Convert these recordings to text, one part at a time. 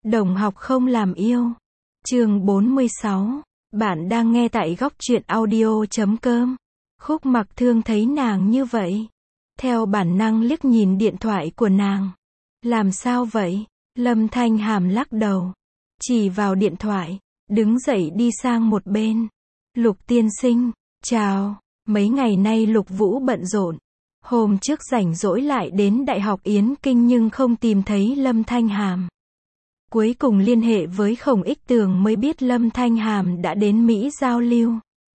Đồng học không làm yêu. Chương 46. Bạn đang nghe tại góc truyện audio.com. Khúc Mặc Thương thấy nàng như vậy, theo bản năng liếc nhìn điện thoại của nàng. Làm sao vậy? Lâm Thanh Hàm lắc đầu, chỉ vào điện thoại, đứng dậy đi sang một bên. Lục tiên sinh, chào. Mấy ngày nay Lục Vũ bận rộn. Hôm trước rảnh rỗi lại đến Đại học Yến Kinh nhưng không tìm thấy Lâm Thanh Hàm. Cuối cùng liên hệ với Khổng Ích Tường mới biết Lâm Thanh Hàm đã đến Mỹ giao lưu.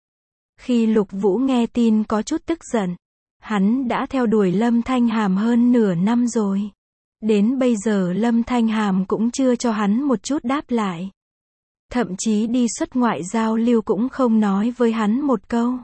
Khi Lục Vũ nghe tin có chút tức giận. Hắn đã theo đuổi Lâm Thanh Hàm hơn nửa năm rồi. Đến bây giờ Lâm Thanh Hàm cũng chưa cho hắn một chút đáp lại. Thậm chí đi xuất ngoại giao lưu cũng không nói với hắn một câu.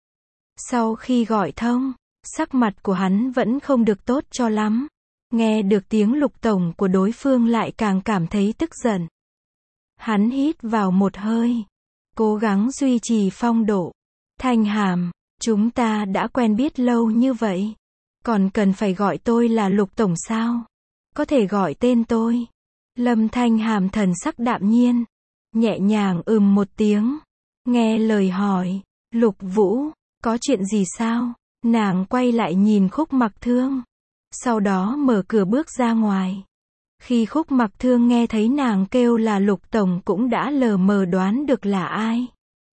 Sau khi gọi thông, sắc mặt của hắn vẫn không được tốt cho lắm. Nghe được tiếng Lục tổng của đối phương lại càng cảm thấy tức giận. Hắn hít vào một hơi, cố gắng duy trì phong độ. Thanh Hàm, chúng ta đã quen biết lâu như vậy, còn cần phải gọi tôi là Lục tổng sao? Có thể gọi tên tôi. Lâm Thanh Hàm thần sắc đạm nhiên, nhẹ nhàng một tiếng. Nghe lời hỏi, Lục Vũ, có chuyện gì sao? Nàng quay lại nhìn Khúc Mặc Thương, sau đó mở cửa bước ra ngoài. Khi Khúc Mặc Thương nghe thấy nàng kêu là Lục tổng cũng đã lờ mờ đoán được là ai.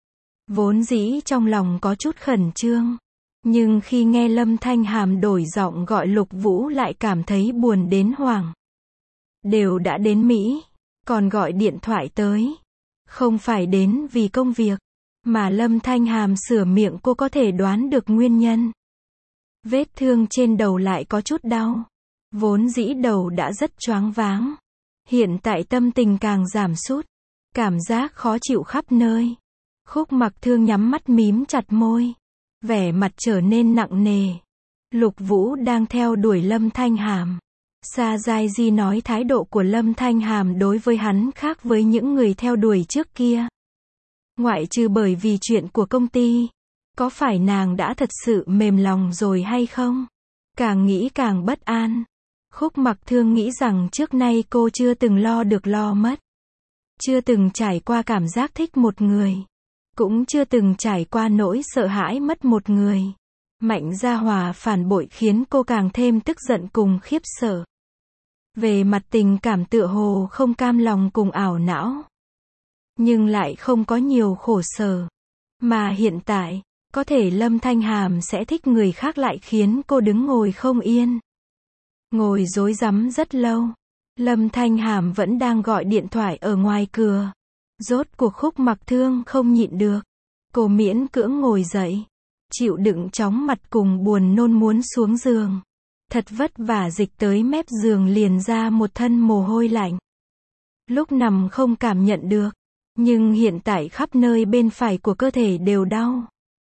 Vốn dĩ trong lòng có chút khẩn trương, nhưng khi nghe Lâm Thanh Hàm đổi giọng gọi Lục Vũ lại cảm thấy buồn đến hoảng. Đều đã đến Mỹ, còn gọi điện thoại tới. Không phải đến vì công việc, mà Lâm Thanh Hàm sửa miệng cô có thể đoán được nguyên nhân. Vết thương trên đầu lại có chút đau. Vốn dĩ đầu đã rất choáng váng. Hiện tại tâm tình càng giảm sút. Cảm giác khó chịu khắp nơi. Khúc Mặc Thương nhắm mắt mím chặt môi. Vẻ mặt trở nên nặng nề. Lục Vũ đang theo đuổi Lâm Thanh Hàm. Sa Giai Di nói thái độ của Lâm Thanh Hàm đối với hắn khác với những người theo đuổi trước kia. Ngoại trừ bởi vì chuyện của công ty. Có phải nàng đã thật sự mềm lòng rồi hay không? Càng nghĩ càng bất an. Khúc Mặc Thương nghĩ rằng trước nay cô chưa từng lo được lo mất. Chưa từng trải qua cảm giác thích một người. Cũng chưa từng trải qua nỗi sợ hãi mất một người. Mạnh Gia Hòa phản bội khiến cô càng thêm tức giận cùng khiếp sợ. Về mặt tình cảm tựa hồ không cam lòng cùng ảo não. Nhưng lại không có nhiều khổ sở. Mà hiện tại, có thể Lâm Thanh Hàm sẽ thích người khác lại khiến cô đứng ngồi không yên. Ngồi rối rắm rất lâu. Lâm Thanh Hàm vẫn đang gọi điện thoại ở ngoài cửa. Rốt cuộc Khúc Mặc Thương không nhịn được. Cô miễn cưỡng ngồi dậy. Chịu đựng chóng mặt cùng buồn nôn muốn xuống giường. Thật vất vả dịch tới mép giường liền ra một thân mồ hôi lạnh. Lúc nằm không cảm nhận được. Nhưng hiện tại khắp nơi bên phải của cơ thể đều đau.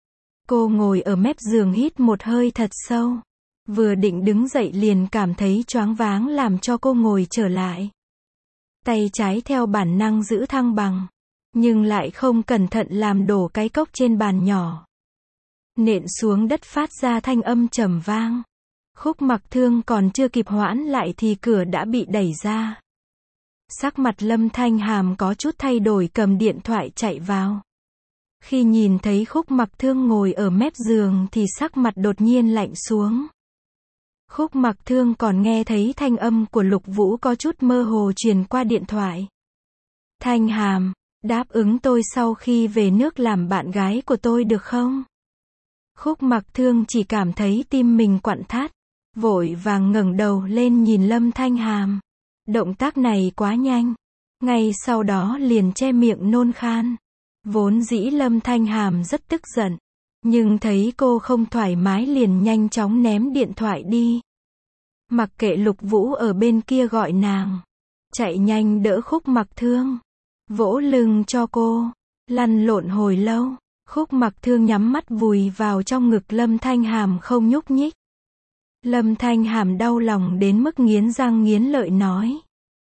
Cô ngồi ở mép giường hít một hơi thật sâu. Vừa định đứng dậy liền cảm thấy choáng váng làm cho cô ngồi trở lại. Tay trái theo bản năng giữ thăng bằng. Nhưng lại không cẩn thận làm đổ cái cốc trên bàn nhỏ. Nện xuống đất phát ra thanh âm trầm vang. Khúc Mặc Thương còn chưa kịp hoãn lại thì cửa đã bị đẩy ra. Sắc mặt Lâm Thanh Hàm có chút thay đổi cầm điện thoại chạy vào. Khi nhìn thấy Khúc Mặc Thương ngồi ở mép giường thì sắc mặt đột nhiên lạnh xuống. Khúc Mặc Thương còn nghe thấy thanh âm của Lục Vũ có chút mơ hồ truyền qua điện thoại. Thanh Hàm, đáp ứng tôi sau khi về nước làm bạn gái của tôi được không? Khúc Mặc Thương chỉ cảm thấy tim mình quặn thắt, vội vàng ngẩng đầu lên nhìn Lâm Thanh Hàm. Động tác này quá nhanh. Ngay sau đó liền che miệng nôn khan. Vốn dĩ Lâm Thanh Hàm rất tức giận. Nhưng thấy cô không thoải mái liền nhanh chóng ném điện thoại đi. Mặc kệ Lục Vũ ở bên kia gọi nàng. Chạy nhanh đỡ Khúc Mặc Thương. Vỗ lưng cho cô. Lăn lộn hồi lâu. Khúc Mặc Thương nhắm mắt vùi vào trong ngực Lâm Thanh Hàm không nhúc nhích. Lâm Thanh Hàm đau lòng đến mức nghiến răng nghiến lợi nói.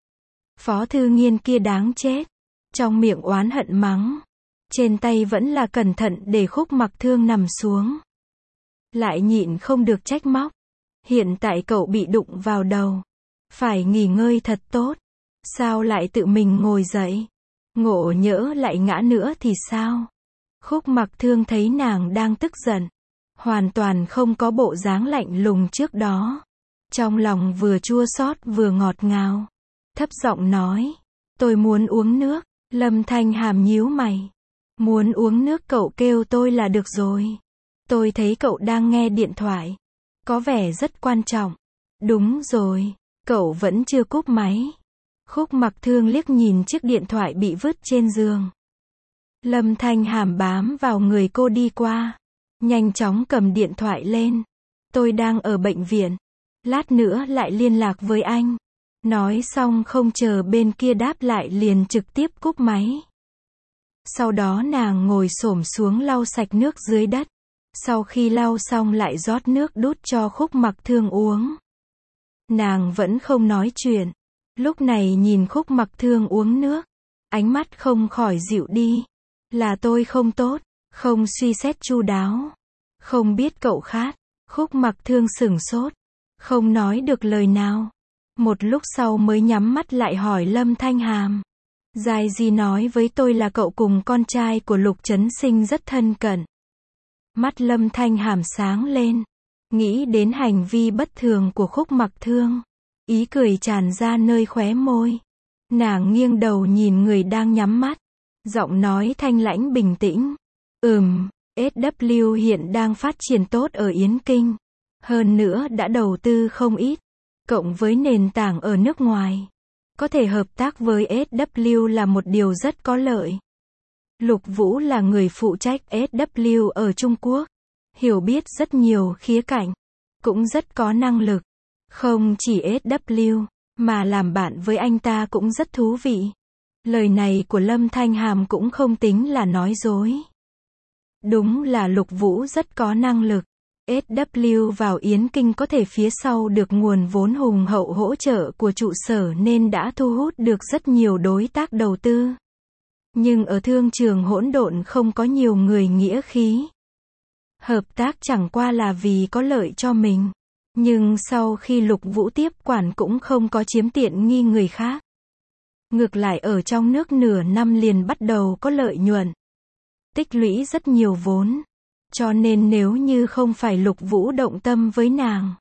Phó thư nghiên kia đáng chết. Trong miệng oán hận mắng. Trên tay vẫn là cẩn thận để Khúc Mặc Thương nằm xuống. Lại nhịn không được trách móc. Hiện tại cậu bị đụng vào đầu. Phải nghỉ ngơi thật tốt. Sao lại tự mình ngồi dậy? Ngộ nhỡ lại ngã nữa thì sao? Khúc Mặc Thương thấy nàng đang tức giận, hoàn toàn không có bộ dáng lạnh lùng trước đó. Trong lòng vừa chua xót vừa ngọt ngào. Thấp giọng nói, tôi muốn uống nước. Lâm Thanh Hàm nhíu mày. Muốn uống nước cậu kêu tôi là được rồi. Tôi thấy cậu đang nghe điện thoại. Có vẻ rất quan trọng. Đúng rồi, cậu vẫn chưa cúp máy. Khúc Mặc Thương liếc nhìn chiếc điện thoại bị vứt trên giường. Lâm Thanh Hàm bám vào người cô đi qua. Nhanh chóng cầm điện thoại lên. Tôi đang ở bệnh viện. Lát nữa lại liên lạc với anh. Nói xong không chờ bên kia đáp lại liền trực tiếp cúp máy. Sau đó nàng ngồi xổm xuống lau sạch nước dưới đất. Sau khi lau xong lại rót nước đút cho Khúc Mặc Thương uống. Nàng vẫn không nói chuyện. Lúc này nhìn Khúc Mặc Thương uống nước, ánh mắt không khỏi dịu đi. Là tôi không tốt, không suy xét chu đáo. Không biết cậu khát. Khúc Mặc Thương sửng sốt, không nói được lời nào. Một lúc sau mới nhắm mắt lại hỏi Lâm Thanh Hàm. Giai Di nói với tôi là cậu cùng con trai của Lục Chấn Sinh rất thân cận. Mắt Lâm Thanh Hàm sáng lên. Nghĩ đến hành vi bất thường của Khúc Mặc Thương. Ý cười tràn ra nơi khóe môi. Nàng nghiêng đầu nhìn người đang nhắm mắt. Giọng nói thanh lãnh bình tĩnh. SW hiện đang phát triển tốt ở Yến Kinh. Hơn nữa đã đầu tư không ít. Cộng với nền tảng ở nước ngoài. Có thể hợp tác với SW là một điều rất có lợi. Lục Vũ là người phụ trách SW ở Trung Quốc. Hiểu biết rất nhiều khía cạnh. Cũng rất có năng lực. Không chỉ SW, mà làm bạn với anh ta cũng rất thú vị. Lời này của Lâm Thanh Hàm cũng không tính là nói dối. Đúng là Lục Vũ rất có năng lực. SW vào Yến Kinh có thể phía sau được nguồn vốn hùng hậu hỗ trợ của trụ sở nên đã thu hút được rất nhiều đối tác đầu tư. Nhưng ở thương trường hỗn độn không có nhiều người nghĩa khí. Hợp tác chẳng qua là vì có lợi cho mình. Nhưng sau khi Lục Vũ tiếp quản cũng không có chiếm tiện nghi người khác. Ngược lại ở trong nước nửa năm liền bắt đầu có lợi nhuận. Tích lũy rất nhiều vốn. Cho nên nếu như không phải Lục Vũ động tâm với nàng,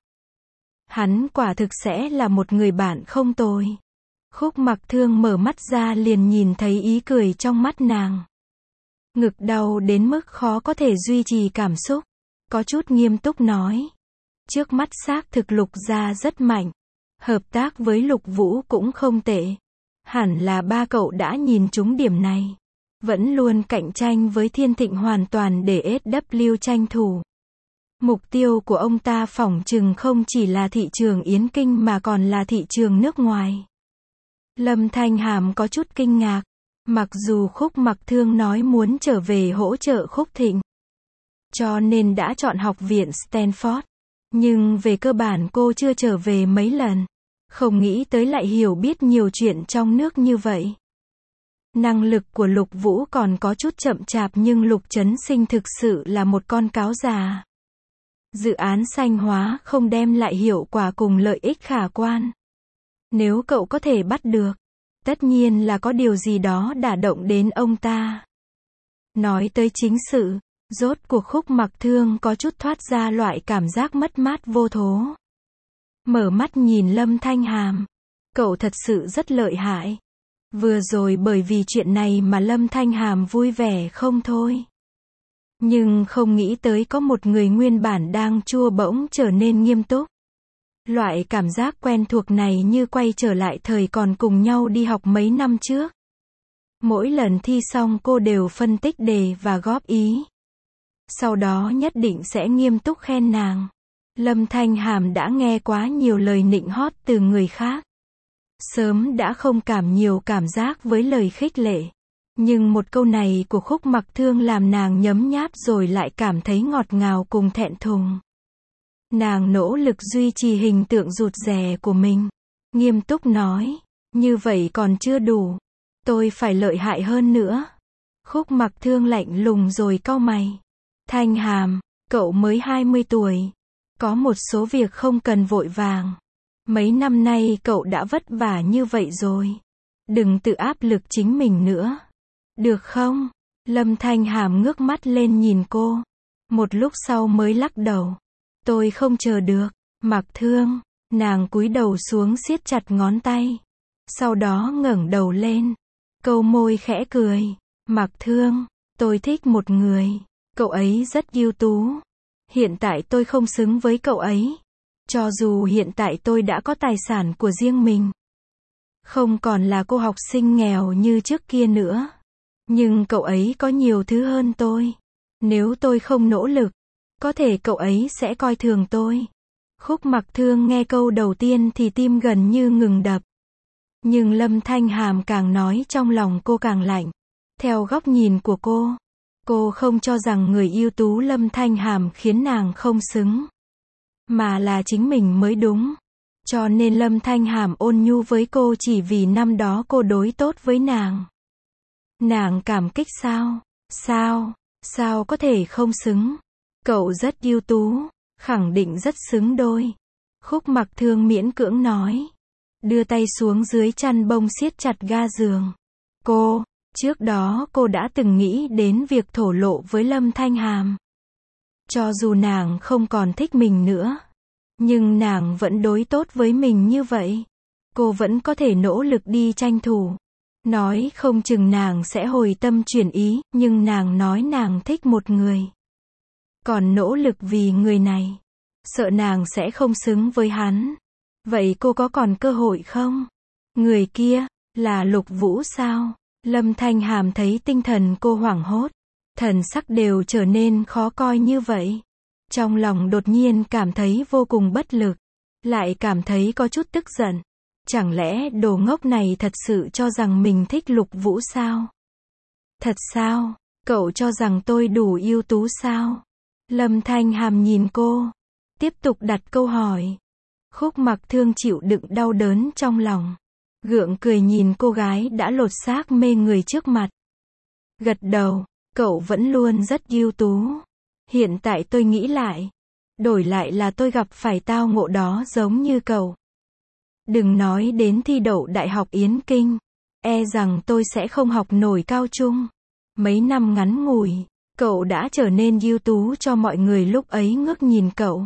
hắn quả thực sẽ là một người bạn không tồi. Khúc Mặc Thương mở mắt ra liền nhìn thấy ý cười trong mắt nàng. Ngực đau đến mức khó có thể duy trì cảm xúc. Có chút nghiêm túc nói. Trước mắt xác thực Lục gia rất mạnh. Hợp tác với Lục Vũ cũng không tệ. Hẳn là ba cậu đã nhìn trúng điểm này. Vẫn luôn cạnh tranh với Thiên Thịnh hoàn toàn để SW tranh thủ. Mục tiêu của ông ta phỏng chừng không chỉ là thị trường Yến Kinh mà còn là thị trường nước ngoài. Lâm Thanh Hàm có chút kinh ngạc. Mặc dù Khúc Mặc Thương nói muốn trở về hỗ trợ Khúc Thịnh, cho nên đã chọn học viện Stanford. Nhưng về cơ bản cô chưa trở về mấy lần. Không nghĩ tới lại hiểu biết nhiều chuyện trong nước như vậy. Năng lực của Lục Vũ còn có chút chậm chạp nhưng Lục Chấn Sinh thực sự là một con cáo già. Dự án xanh hóa không đem lại hiệu quả cùng lợi ích khả quan. Nếu cậu có thể bắt được, tất nhiên là có điều gì đó đả động đến ông ta. Nói tới chính sự, rốt cuộc Khúc Mặc Thương có chút thoát ra loại cảm giác mất mát vô thố. Mở mắt nhìn Lâm Thanh Hàm. Cậu thật sự rất lợi hại. Vừa rồi bởi vì chuyện này mà Lâm Thanh Hàm vui vẻ không thôi. Nhưng không nghĩ tới có một người nguyên bản đang chua bỗng trở nên nghiêm túc. Loại cảm giác quen thuộc này như quay trở lại thời còn cùng nhau đi học mấy năm trước. Mỗi lần thi xong cô đều phân tích đề và góp ý. Sau đó nhất định sẽ nghiêm túc khen nàng. Lâm Thanh Hàm đã nghe quá nhiều lời nịnh hót từ người khác. Sớm đã không nhiều cảm giác với lời khích lệ. Nhưng một câu này của Khúc Mặc Thương làm nàng nhấm nháp rồi lại cảm thấy ngọt ngào cùng thẹn thùng. Nàng nỗ lực duy trì hình tượng rụt rè của mình. Nghiêm túc nói, như vậy còn chưa đủ. Tôi phải lợi hại hơn nữa. Khúc Mặc Thương lạnh lùng rồi cau mày. Thanh Hàm, cậu mới 20 tuổi. Có một số việc không cần vội vàng. Mấy năm nay cậu đã vất vả như vậy rồi. Đừng tự áp lực chính mình nữa. Được không? Lâm Thanh Hàm ngước mắt lên nhìn cô. Một lúc sau mới lắc đầu. Tôi không chờ được. Mạc Thương. Nàng cúi đầu xuống siết chặt ngón tay. Sau đó ngẩng đầu lên. Câu môi khẽ cười. Mạc Thương. Tôi thích một người. Cậu ấy rất ưu tú. Hiện tại tôi không xứng với cậu ấy. Cho dù hiện tại tôi đã có tài sản của riêng mình. Không còn là cô học sinh nghèo như trước kia nữa. Nhưng cậu ấy có nhiều thứ hơn tôi. Nếu tôi không nỗ lực, có thể cậu ấy sẽ coi thường tôi. Khúc Mạc Thương nghe câu đầu tiên thì tim gần như ngừng đập. Nhưng Lâm Thanh Hàm càng nói trong lòng cô càng lạnh. Theo góc nhìn của cô không cho rằng người ưu tú Lâm Thanh Hàm khiến nàng không xứng. Mà là chính mình mới đúng. Cho nên Lâm Thanh Hàm ôn nhu với cô chỉ vì năm đó cô đối tốt với nàng. Nàng cảm kích sao? Sao có thể không xứng? Cậu rất ưu tú, khẳng định rất xứng đôi. Khúc Mạc Thương miễn cưỡng nói. Đưa tay xuống dưới chăn bông siết chặt ga giường. Trước đó cô đã từng nghĩ đến việc thổ lộ với Lâm Thanh Hàm. Cho dù nàng không còn thích mình nữa, nhưng nàng vẫn đối tốt với mình như vậy. Cô vẫn có thể nỗ lực đi tranh thủ. Nói không chừng nàng sẽ hồi tâm chuyển ý, nhưng nàng nói nàng thích một người. Còn nỗ lực vì người này. Sợ nàng sẽ không xứng với hắn. Vậy cô có còn cơ hội không? Người kia, là Lục Vũ sao? Lâm Thanh Hàm thấy tinh thần cô hoảng hốt. Thần sắc đều trở nên khó coi như vậy. Trong lòng đột nhiên cảm thấy vô cùng bất lực. Lại cảm thấy có chút tức giận. Chẳng lẽ đồ ngốc này thật sự cho rằng mình thích Lục Vũ sao? Thật sao? Cậu cho rằng tôi đủ ưu tú sao? Lâm Thanh Hàm nhìn cô. Tiếp tục đặt câu hỏi. Khúc Mạc Thương chịu đựng đau đớn trong lòng. Gượng cười nhìn cô gái đã lột xác mê người trước mặt. Gật đầu. Cậu vẫn luôn rất ưu tú. Hiện tại tôi nghĩ lại. Đổi lại là tôi gặp phải tao ngộ đó giống như cậu. Đừng nói đến thi đậu Đại học Yến Kinh. E rằng tôi sẽ không học nổi cao trung. Mấy năm ngắn ngủi, cậu đã trở nên ưu tú cho mọi người lúc ấy ngước nhìn cậu.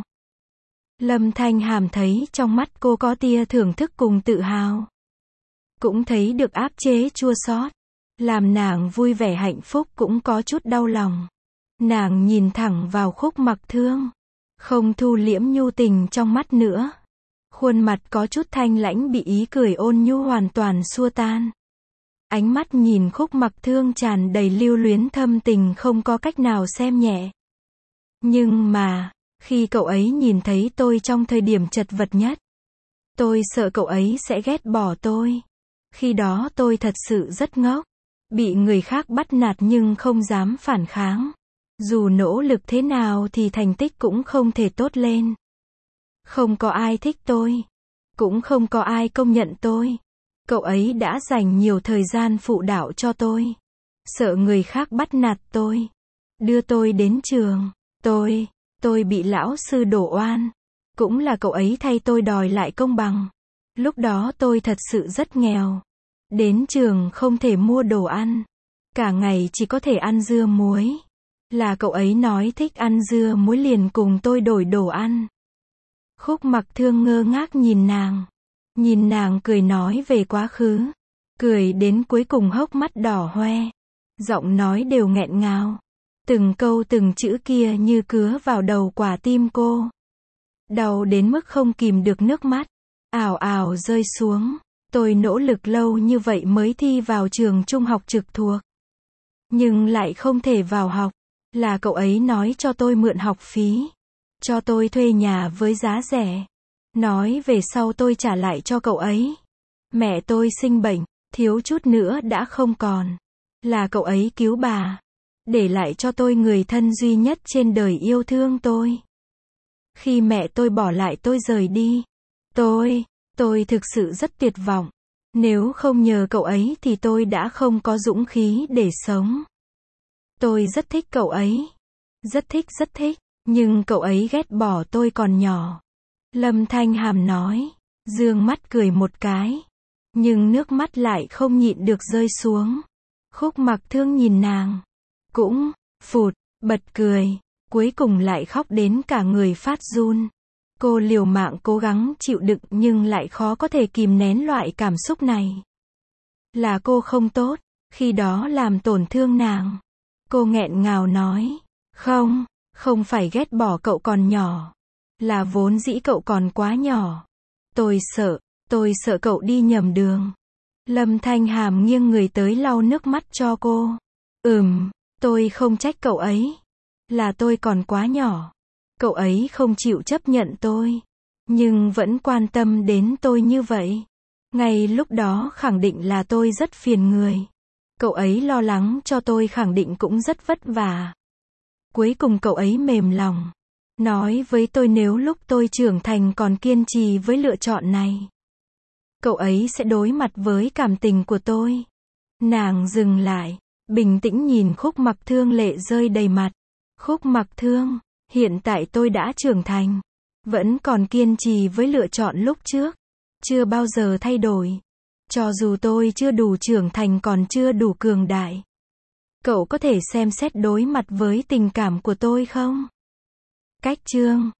Lâm Thanh Hàm thấy trong mắt cô có tia thưởng thức cùng tự hào. Cũng thấy được áp chế chua xót. Làm nàng vui vẻ hạnh phúc cũng có chút đau lòng. Nàng nhìn thẳng vào Khúc Mạc Thương. Không thu liễm nhu tình trong mắt nữa. Khuôn mặt có chút thanh lãnh bị ý cười ôn nhu hoàn toàn xua tan. Ánh mắt nhìn Khúc Mạc Thương tràn đầy lưu luyến thâm tình không có cách nào xem nhẹ. Nhưng mà, khi cậu ấy nhìn thấy tôi trong thời điểm chật vật nhất, tôi sợ cậu ấy sẽ ghét bỏ tôi. Khi đó tôi thật sự rất ngốc. Bị người khác bắt nạt nhưng không dám phản kháng. Dù nỗ lực thế nào thì thành tích cũng không thể tốt lên. Không có ai thích tôi. Cũng không có ai công nhận tôi. Cậu ấy đã dành nhiều thời gian phụ đạo cho tôi. Sợ người khác bắt nạt tôi. Đưa tôi đến trường. Tôi bị lão sư đổ oan. Cũng là cậu ấy thay tôi đòi lại công bằng. Lúc đó tôi thật sự rất nghèo. Đến trường không thể mua đồ ăn. Cả ngày chỉ có thể ăn dưa muối. Là cậu ấy nói thích ăn dưa muối liền cùng tôi đổi đồ ăn. Khúc Mạc Thương ngơ ngác nhìn nàng. Nhìn nàng cười nói về quá khứ. Cười đến cuối cùng hốc mắt đỏ hoe. Giọng nói đều nghẹn ngào. Từng câu từng chữ kia như cứa vào đầu quả tim cô. Đau đến mức không kìm được nước mắt. Ào ào rơi xuống. Tôi nỗ lực lâu như vậy mới thi vào trường trung học trực thuộc. Nhưng lại không thể vào học. Là cậu ấy nói cho tôi mượn học phí. Cho tôi thuê nhà với giá rẻ. Nói về sau tôi trả lại cho cậu ấy. Mẹ tôi sinh bệnh, thiếu chút nữa đã không còn. Là cậu ấy cứu bà. Để lại cho tôi người thân duy nhất trên đời yêu thương tôi. Khi mẹ tôi bỏ lại tôi rời đi. Tôi thực sự rất tuyệt vọng. Nếu không nhờ cậu ấy thì tôi đã không có dũng khí để sống. Tôi rất thích cậu ấy. Rất thích. Nhưng cậu ấy ghét bỏ tôi còn nhỏ. Lâm Thanh Hàm nói. Dương mắt cười một cái. Nhưng nước mắt lại không nhịn được rơi xuống. Khúc Mặc Thương nhìn nàng, cũng, phụt, bật cười, cuối cùng lại khóc đến cả người phát run. Cô liều mạng cố gắng chịu đựng nhưng lại khó có thể kìm nén loại cảm xúc này. Là cô không tốt, khi đó làm tổn thương nàng. Cô nghẹn ngào nói, không, không phải ghét bỏ cậu còn nhỏ. Là vốn dĩ cậu còn quá nhỏ. Tôi sợ cậu đi nhầm đường. Lâm Thanh Hàm nghiêng người tới lau nước mắt cho cô. Tôi không trách cậu ấy. Là tôi còn quá nhỏ. Cậu ấy không chịu chấp nhận tôi. Nhưng vẫn quan tâm đến tôi như vậy. Ngay lúc đó khẳng định là tôi rất phiền người. Cậu ấy lo lắng cho tôi khẳng định cũng rất vất vả. Cuối cùng cậu ấy mềm lòng. Nói với tôi nếu lúc tôi trưởng thành còn kiên trì với lựa chọn này. Cậu ấy sẽ đối mặt với cảm tình của tôi. Nàng dừng lại, bình tĩnh nhìn Khúc Mặc Thương lệ rơi đầy mặt. Khúc Mặc Thương, hiện tại tôi đã trưởng thành. Vẫn còn kiên trì với lựa chọn lúc trước. Chưa bao giờ thay đổi. Cho dù tôi chưa đủ trưởng thành còn chưa đủ cường đại. Cậu có thể xem xét đối mặt với tình cảm của tôi không? Cách chương